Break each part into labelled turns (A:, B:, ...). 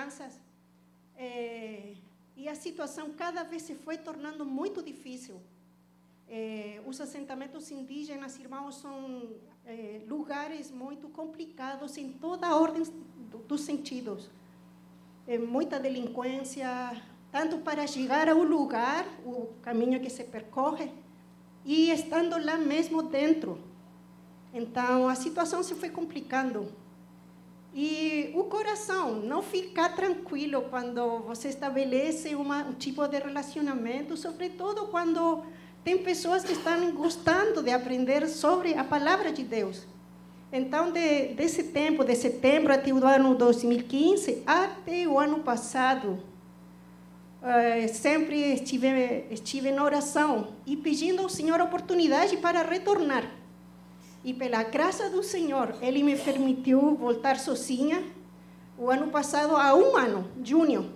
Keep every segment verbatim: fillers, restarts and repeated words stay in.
A: crianças, é, e a situação cada vez se foi tornando muito difícil. É, os assentamentos indígenas, irmãos, são é, lugares muito complicados em toda a ordem do, dos sentidos. É, muita delinquência, tanto para chegar ao lugar, o caminho que se percorre, e estando lá mesmo dentro. Então, a situação se foi complicando. E o coração não fica tranquilo quando você estabelece uma, um tipo de relacionamento, sobretudo quando tem pessoas que estão gostando de aprender sobre a palavra de Deus. Então, de, desse tempo, de setembro até o ano dois mil e quinze, até o ano passado, Uh, sempre estive, estive em oração e pedindo ao Senhor oportunidade para retornar. E pela graça do Senhor, Ele me permitiu voltar sozinha o ano passado, há um ano, junho.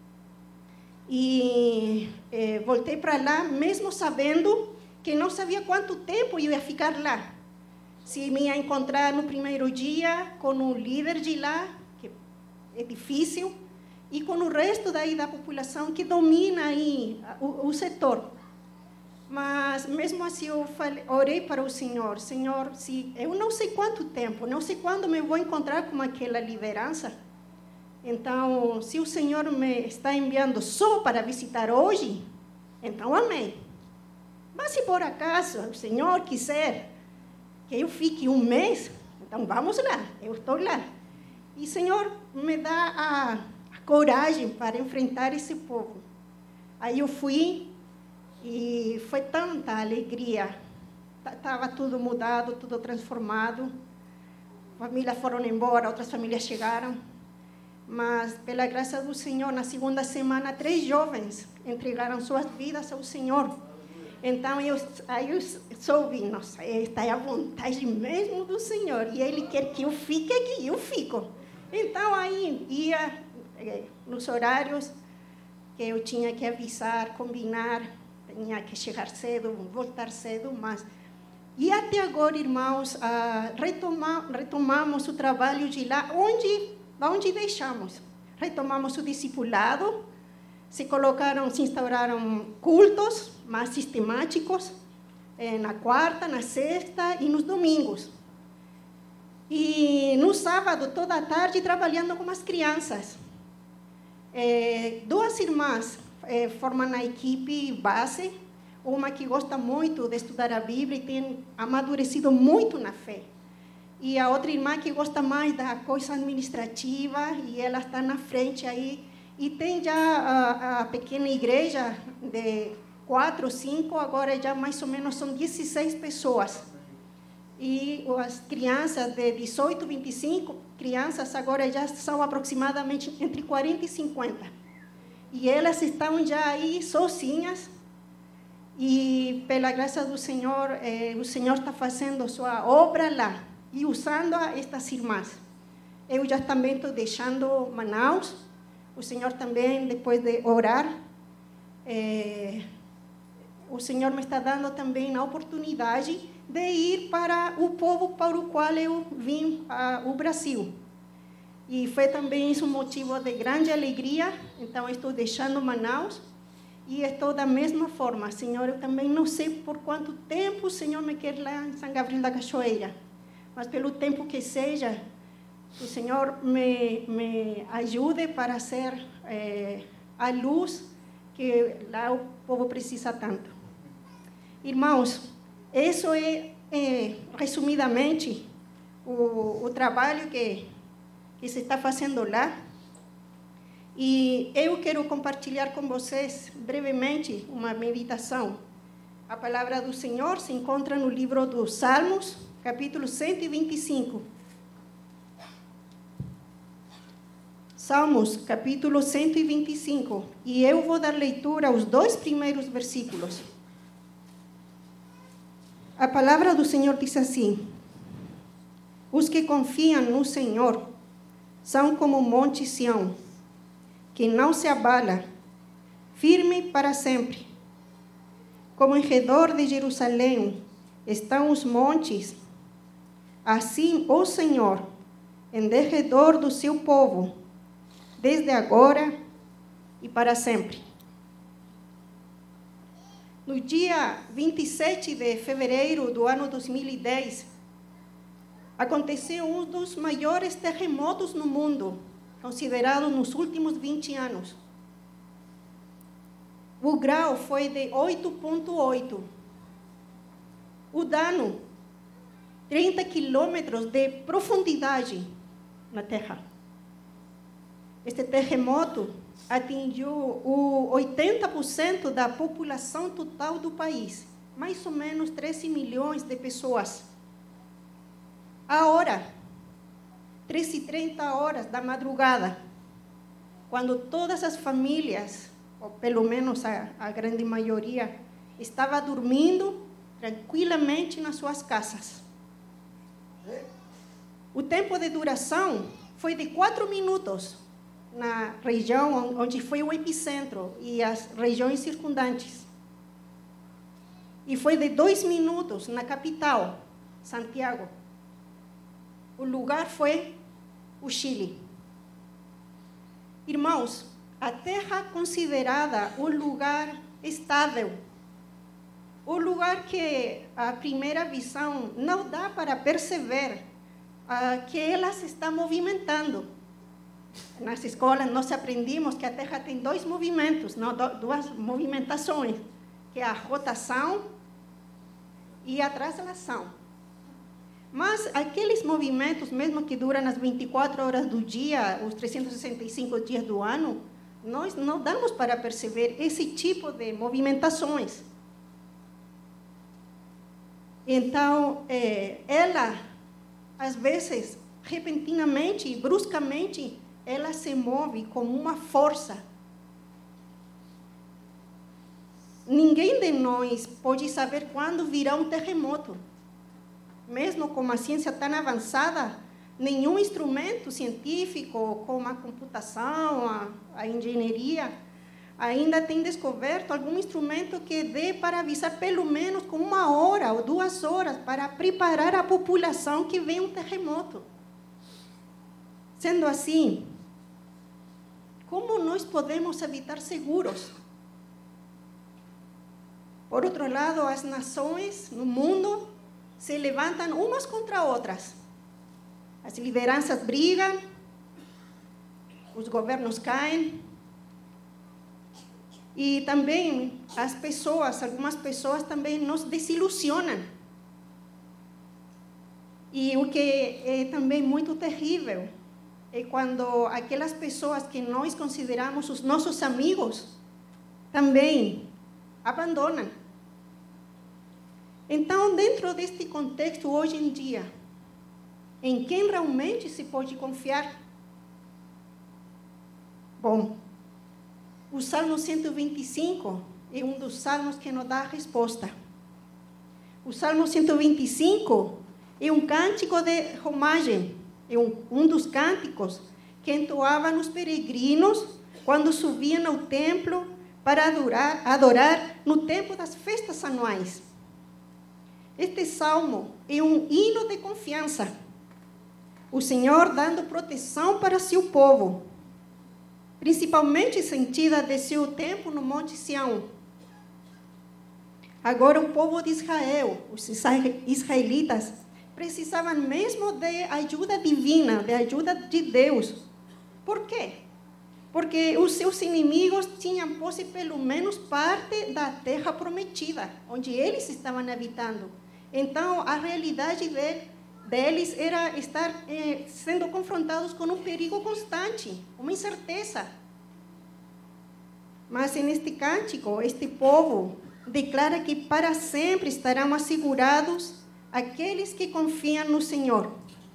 A: E eh, voltei para lá, mesmo sabendo que não sabia quanto tempo eu ia ficar lá. Se me ia encontrar no primeiro dia com o líder de lá, que é difícil, e com o resto daí da população que domina aí o, o setor. Mas, mesmo assim, eu falei, orei para o Senhor. Senhor, se, eu não sei quanto tempo, não sei quando me vou encontrar com aquela liderança. Então, se o Senhor me está enviando só para visitar hoje, então amém. Mas se por acaso o Senhor quiser que eu fique um mês, então vamos lá, eu estou lá. E o Senhor me dá a coragem para enfrentar esse povo. Aí eu fui e foi tanta alegria. Estava tudo mudado, tudo transformado. Famílias foram embora, outras famílias chegaram. Mas, pela graça do Senhor, na segunda semana, três jovens entregaram suas vidas ao Senhor. Então, eu, aí eu soube, nossa, esta é a vontade mesmo do Senhor. E Ele quer que eu fique aqui, eu fico. Então, aí ia nos horários que eu tinha que avisar, combinar, tinha que chegar cedo, voltar cedo, mas... E até agora, irmãos, ah, retoma, retomamos o trabalho de lá, onde, onde deixamos. Retomamos o discipulado, se colocaram, se instauraram cultos mais sistemáticos, eh, na quarta, na sexta e nos domingos. E no sábado, toda a tarde, trabalhando com as crianças. É, duas irmãs é, formam a equipe base, uma que gosta muito de estudar a Bíblia e tem amadurecido muito na fé. E a outra irmã que gosta mais da coisa administrativa, e ela está na frente aí. E tem já a, a pequena igreja de quatro, cinco, agora já mais ou menos são dezesseis pessoas. E as crianças de dezoito, vinte e cinco, crianças agora já são aproximadamente entre quarenta e cinquenta. E elas estão já aí sozinhas. E pela graça do Senhor, eh, o Senhor está fazendo sua obra lá e usando estas irmãs. Eu já também estou deixando Manaus. O Senhor também, depois de orar, eh, o Senhor me está dando também a oportunidade de ir para o povo para o qual eu vim, uh, o Brasil. E foi também isso um motivo de grande alegria. Então, estou deixando Manaus e estou da mesma forma. Senhor, eu também não sei por quanto tempo o Senhor me quer lá em São Gabriel da Cachoeira, mas pelo tempo que seja, o Senhor me, me ajude para ser eh, a luz que lá o povo precisa tanto. Irmãos, isso é, é resumidamente, o, o trabalho que, que se está fazendo lá. E eu quero compartilhar com vocês, brevemente, uma meditação. A palavra do Senhor se encontra no livro dos Salmos, capítulo cento e vinte e cinco. Salmos, capítulo cento e vinte e cinco. E eu vou dar leitura aos dois primeiros versículos. A palavra do Senhor diz assim: os que confiam no Senhor são como o monte Sião, que não se abala, firme para sempre. Como em redor de Jerusalém estão os montes, assim o Senhor, em derredor do seu povo, desde agora e para sempre. No dia vinte e sete de fevereiro do ano dois mil e dez, aconteceu um dos maiores terremotos no mundo, considerado nos últimos vinte anos. O grau foi de oito ponto oito. O dano, trinta quilômetros de profundidade na Terra. Este terremoto atingiu o oitenta por cento da população total do país, mais ou menos treze milhões de pessoas. A hora, treze e trinta horas da madrugada, quando todas as famílias, ou pelo menos a, a grande maioria, estava dormindo tranquilamente nas suas casas. O tempo de duração foi de quatro minutos na região onde foi o epicentro e as regiões circundantes. E foi de dois minutos na capital, Santiago. O lugar foi o Chile. Irmãos, a terra considerada um lugar estável, um lugar que a primeira visão não dá para perceber uh, que ela se está movimentando. Nas escolas nós aprendimos que a terra tem dois movimentos, não, duas movimentações, que é a rotação e a translação. Mas aqueles movimentos, mesmo que duram as vinte e quatro horas do dia, os trezentos e sessenta e cinco dias do ano, nós não damos para perceber esse tipo de movimentações. Então, é, ela, às vezes, repentinamente e bruscamente, ela se move com uma força. Ninguém de nós pode saber quando virá um terremoto. Mesmo com a ciência tão avançada, nenhum instrumento científico, como a computação, a, a engenharia, ainda tem descoberto algum instrumento que dê para avisar pelo menos com uma hora ou duas horas para preparar a população que vem um terremoto. Sendo assim, como nós podemos habitar seguros? Por outro lado, as nações no mundo se levantam umas contra outras. As lideranças brigam, os governos caem, e também as pessoas, algumas pessoas também nos desilusionam. E o que é também muito terrível é quando aquelas pessoas que nós consideramos os nossos amigos também abandonam. Então, dentro deste contexto, hoje em dia, em quem realmente se pode confiar? Bom, o Salmo cento e vinte e cinco é um dos salmos que nos dá a resposta. O Salmo cento e vinte e cinco é um cântico de romagem, é um, um dos cânticos que entoavam os peregrinos quando subiam ao templo para adorar, adorar no tempo das festas anuais. Este salmo é um hino de confiança. O Senhor dando proteção para seu povo, principalmente sentida de seu tempo no Monte Sião. Agora o povo de Israel, os israelitas, precisavam mesmo de ajuda divina, de ajuda de Deus. Por quê? Porque os seus inimigos tinham posse pelo menos parte da terra prometida, onde eles estavam habitando. Então, a realidade de, deles era estar eh, sendo confrontados com um perigo constante, uma incerteza. Mas, neste cântico, este povo declara que para sempre estarão assegurados aqueles que confiam no Senhor.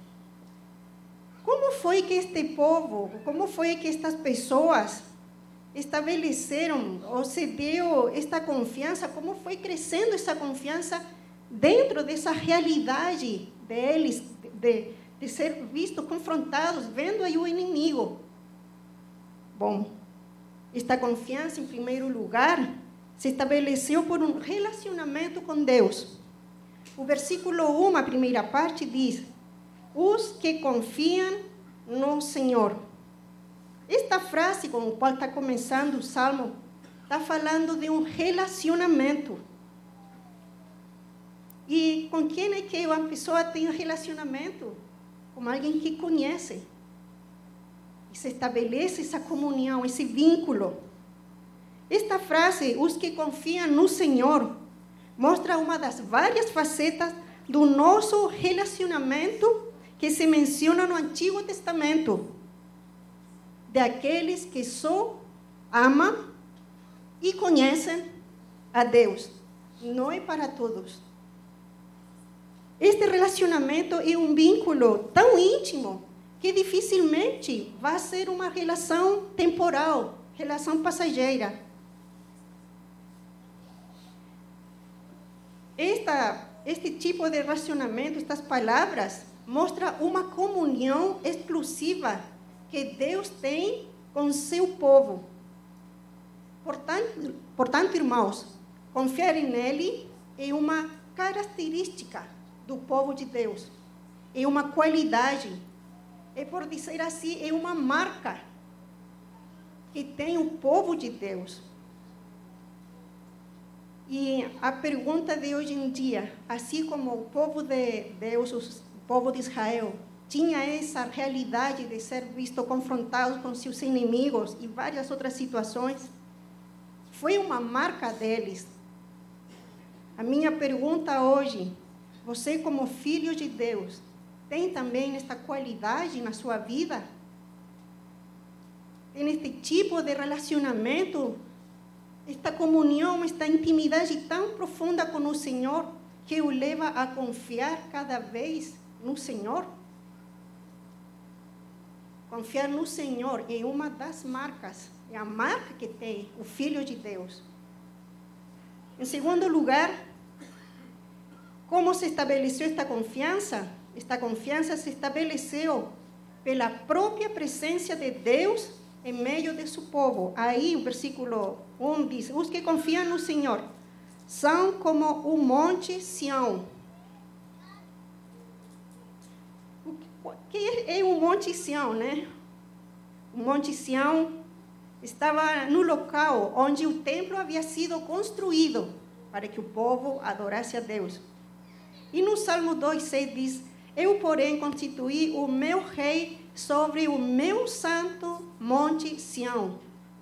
A: Como foi que este povo, como foi que estas pessoas estabeleceram ou se deu esta confiança, como foi crescendo essa confiança dentro dessa realidade deles, de, de ser vistos, confrontados, vendo aí o inimigo? Bom, esta confiança, em primeiro lugar, se estabeleceu por um relacionamento com Deus. O versículo um, a primeira parte, diz: os que confiam no Senhor. Esta frase com a qual está começando o Salmo, está falando de um relacionamento. E com quem é que uma pessoa tem um relacionamento? Com alguém que conhece. E se estabelece essa comunhão, esse vínculo. Esta frase, os que confiam no Senhor, mostra uma das várias facetas do nosso relacionamento que se menciona no Antigo Testamento. Daqueles que só amam e conhecem a Deus. Não é para todos. Este relacionamento é um vínculo tão íntimo que dificilmente vai ser uma relação temporal, relação passageira. Esta, este tipo de relacionamento, estas palavras, mostra uma comunhão exclusiva que Deus tem com seu povo. Portanto, portanto, irmãos, confiar nele é uma característica do povo de Deus. É uma qualidade. É, por dizer assim, é uma marca que tem o povo de Deus. E a pergunta de hoje em dia, assim como o povo de Deus, o povo de Israel, tinha essa realidade de ser visto confrontado com seus inimigos e várias outras situações, foi uma marca deles. A minha pergunta hoje, você como filho de Deus, tem também esta qualidade na sua vida? Tem este tipo de relacionamento, esta comunhão, esta intimidade tão profunda com o Senhor, que o leva a confiar cada vez no Senhor? Confiar no Senhor é uma das marcas, é a marca que tem o Filho de Deus. Em segundo lugar, como se estabeleceu esta confiança? Esta confiança se estabeleceu pela própria presença de Deus em meio de seu povo. Aí o versículo um diz, os que confiam no Senhor são como o monte Sião. O que é o monte Sião, né? O monte Sião estava no local onde o templo havia sido construído para que o povo adorasse a Deus. E no Salmo dois, seis diz, eu, porém, constituí o meu rei sobre o meu santo monte Sião.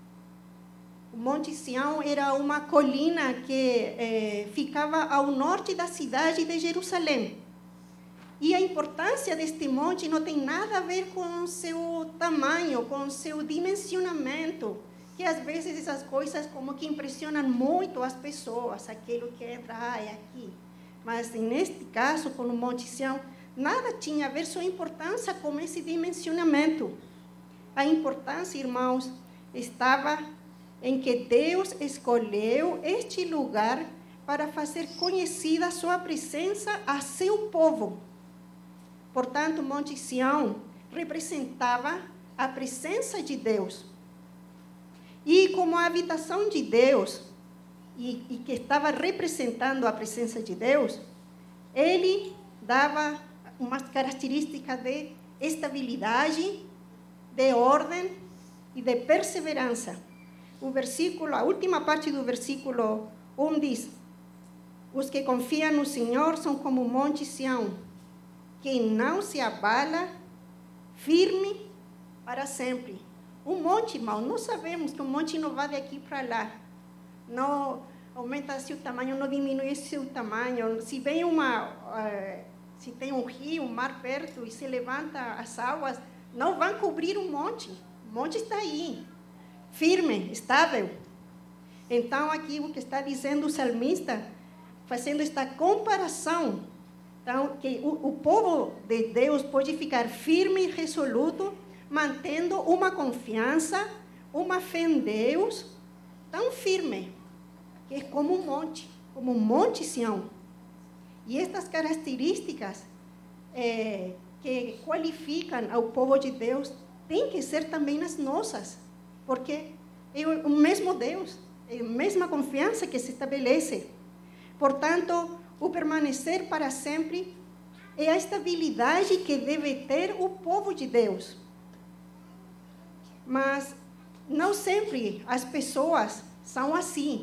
A: O monte Sião era uma colina que eh, ficava ao norte da cidade de Jerusalém. E a importância deste monte não tem nada a ver com o seu tamanho, com o seu dimensionamento, que às vezes essas coisas como que impressionam muito as pessoas, aquilo que entra, ah, é aqui. Mas neste caso, com o Monte Sião, nada tinha a ver sua importância com esse dimensionamento. A importância, irmãos, estava em que Deus escolheu este lugar para fazer conhecida a sua presença a seu povo. Portanto, Monte Sião representava a presença de Deus. E como a habitação de Deus, e, e que estava representando a presença de Deus, ele dava uma característica de estabilidade, de ordem e de perseverança. O versículo, a última parte do versículo um diz, os que confiam no Senhor são como o Monte Sião, que não se abala, firme para sempre. Um monte, irmão, não sabemos que um monte não vai daqui para lá. Não aumenta seu tamanho, não diminui seu tamanho. Se vem uma, uh, se tem um rio, um mar perto e se levanta as águas, não vão cobrir o monte. O monte está aí, firme, estável. Então, aqui o que está dizendo o salmista, fazendo esta comparação, então, que o, o povo de Deus pode ficar firme e resoluto, mantendo uma confiança, uma fé em Deus, tão firme, que é como um monte, como um monte Sião. E estas características é, que qualificam ao povo de Deus, têm que ser também as nossas, porque é o mesmo Deus, é a mesma confiança que se estabelece. Portanto, o permanecer para sempre é a estabilidade que deve ter o povo de Deus. Mas não sempre as pessoas são assim.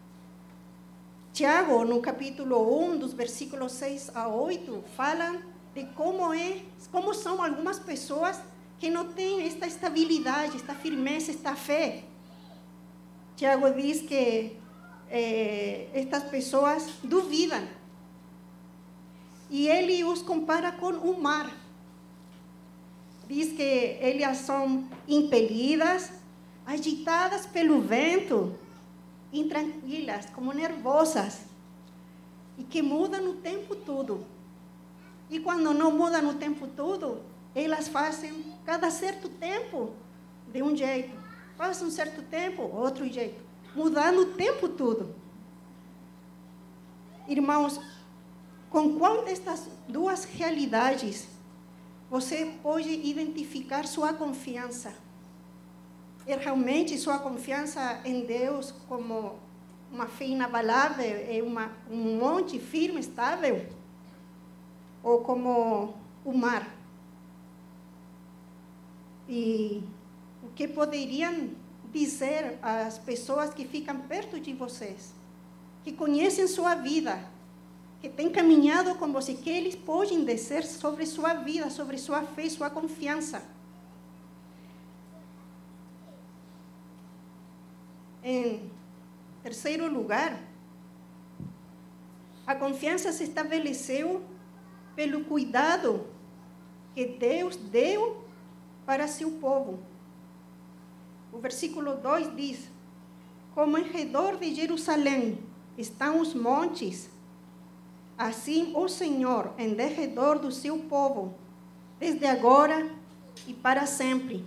A: Tiago, no capítulo um, dos versículos seis a oito, fala de como, é, como são algumas pessoas que não têm esta estabilidade, esta firmeza, esta fé. Tiago diz que eh, estas pessoas duvidam. E ele os compara com o mar. Diz que elas são impelidas, agitadas pelo vento, intranquilas, como nervosas, e que mudam o tempo todo. E quando não mudam o tempo todo, elas fazem cada certo tempo de um jeito, fazem um certo tempo outro jeito, mudando o tempo todo. Irmãos, com qual destas duas realidades você pode identificar sua confiança? É realmente sua confiança em Deus como uma fé inabalável, é uma, um monte firme, estável? Ou como o mar? E o que poderiam dizer às pessoas que ficam perto de vocês, que conhecem sua vida, que têm caminhado com você, que eles podem dizer sobre sua vida, sobre sua fé, sua confiança? Em terceiro lugar, a confiança se estabeleceu pelo cuidado que Deus deu para seu povo. O versículo dois diz: como em redor de Jerusalém estão os montes, assim o Senhor em derredor do seu povo, desde agora e para sempre.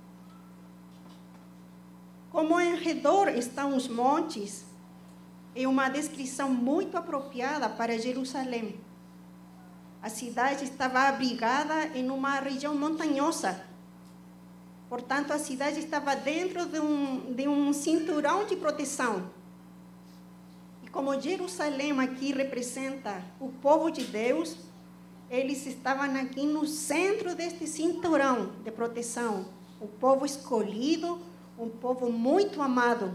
A: Como em redor estão os montes, é uma descrição muito apropriada para Jerusalém. A cidade estava abrigada em uma região montanhosa. Portanto, a cidade estava dentro de um, de um cinturão de proteção. E como Jerusalém aqui representa o povo de Deus, eles estavam aqui no centro deste cinturão de proteção. O povo escolhido, um povo muito amado.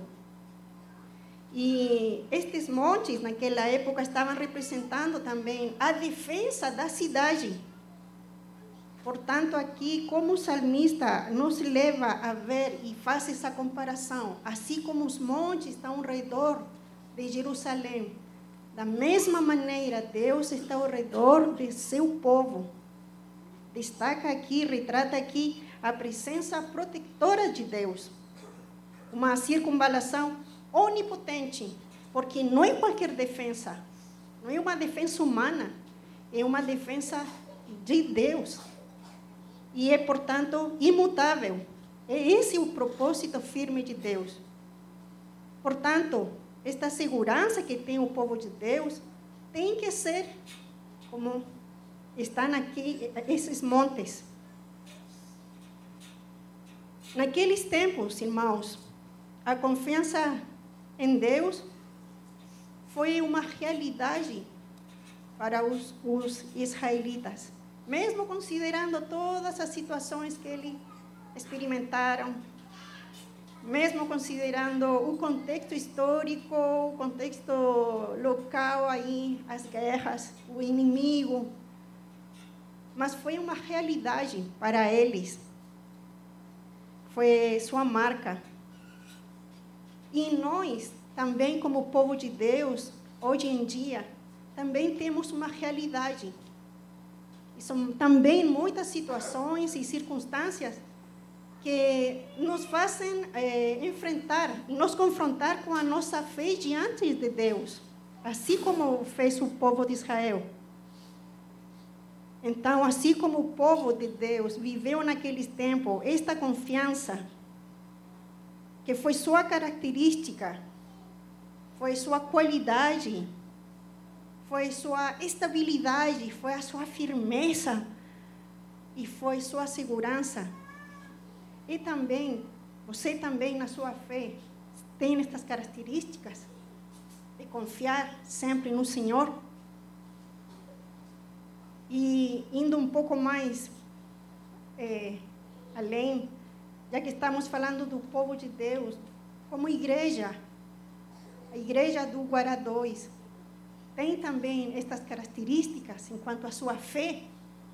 A: E estes montes, naquela época, estavam representando também a defesa da cidade. Portanto, aqui, como o salmista nos leva a ver e faz essa comparação, assim como os montes estão ao redor de Jerusalém, da mesma maneira, Deus está ao redor de seu povo. Destaca aqui, retrata aqui a presença protetora de Deus. Uma circunvalação onipotente, porque não é qualquer defesa, não é uma defesa humana, é uma defesa de Deus. E é, portanto, imutável. É esse o propósito firme de Deus. Portanto, esta segurança que tem o povo de Deus tem que ser como estão aqui esses montes. Naqueles tempos, irmãos, a confiança em Deus foi uma realidade para os, os israelitas, mesmo considerando todas as situações que eles experimentaram, mesmo considerando o contexto histórico, o contexto local aí, as guerras, o inimigo, mas foi uma realidade para eles, foi sua marca. E nós, também como povo de Deus, hoje em dia, também temos uma realidade. E são também muitas situações e circunstâncias que nos fazem eh, enfrentar e nos confrontar com a nossa fé diante de Deus, assim como fez o povo de Israel. Então, assim como o povo de Deus viveu naqueles tempos, esta confiança, que foi sua característica, foi sua qualidade, foi sua estabilidade, foi a sua firmeza e foi sua segurança. E também, você também na sua fé tem estas características de confiar sempre no Senhor. E indo um pouco mais é, além, já que estamos falando do povo de Deus, como igreja, a igreja do Guará dois tem também estas características em quanto à sua fé.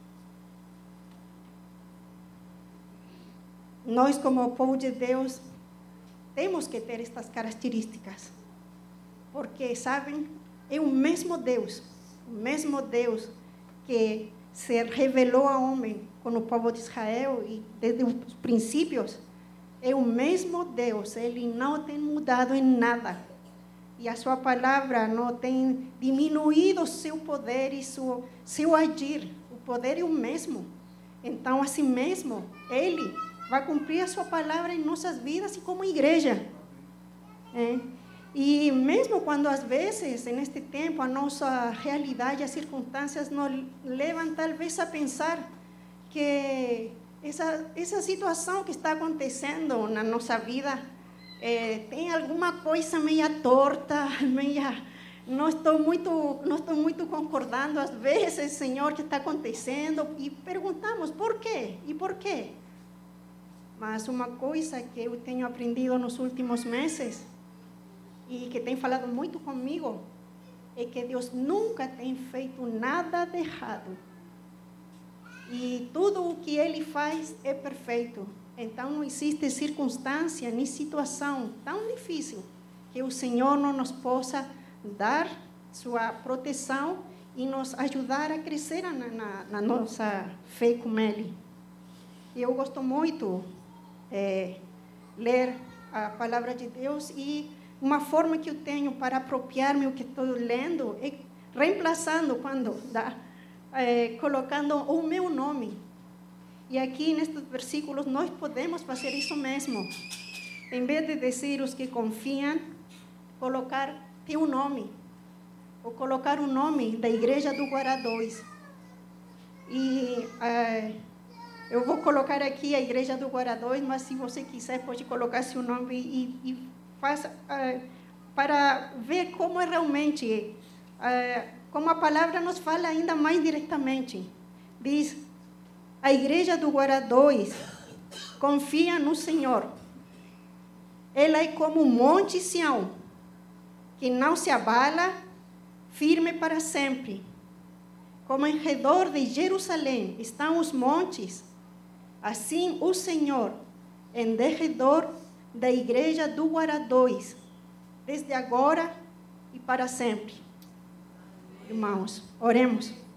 A: Nós, como povo de Deus, temos que ter estas características, porque, sabem, é o mesmo Deus, o mesmo Deus que se revelou ao homem com o povo de Israel e desde os princípios, é o mesmo Deus, Ele não tem mudado em nada. E a sua palavra não tem diminuído o seu poder e seu, seu agir. O poder é o mesmo. Então, assim mesmo, Ele vai cumprir a sua palavra em nossas vidas e como igreja. É. E mesmo quando, às vezes, neste tempo, a nossa realidade, as circunstâncias nos levam, talvez, a pensar que essa, essa situação que está acontecendo na nossa vida é, tem alguma coisa meia torta, meia... Não estou muito, não estou muito concordando, às vezes, Senhor, que está acontecendo, e perguntamos, por quê? E por quê? Mas uma coisa que eu tenho aprendido nos últimos meses, e que tem falado muito comigo, é que Deus nunca tem feito nada de errado. E tudo o que Ele faz é perfeito. Então, não existe circunstância nem situação tão difícil que o Senhor não nos possa dar sua proteção e nos ajudar a crescer na, na, na nossa fé com Ele. Eu gosto muito de ler a palavra de Deus, e uma forma que eu tenho para apropriar-me o que estou lendo é reemplaçando quando dá, é, colocando o meu nome. E aqui nestes versículos nós podemos fazer isso mesmo. Em vez de dizer os que confiam, colocar teu nome, ou colocar o nome da igreja do Guará dois. E é, eu vou colocar aqui a igreja do Guará dois, mas se você quiser pode colocar seu nome e, e faça, é, para ver como é realmente, é, como a palavra nos fala ainda mais diretamente. Diz, a igreja do Guará dois confia no Senhor. Ela é como um monte Sião, que não se abala, firme para sempre. Como em redor de Jerusalém estão os montes, assim o Senhor em derredor da igreja do Guará dois, desde agora e para sempre. Irmãos, oremos.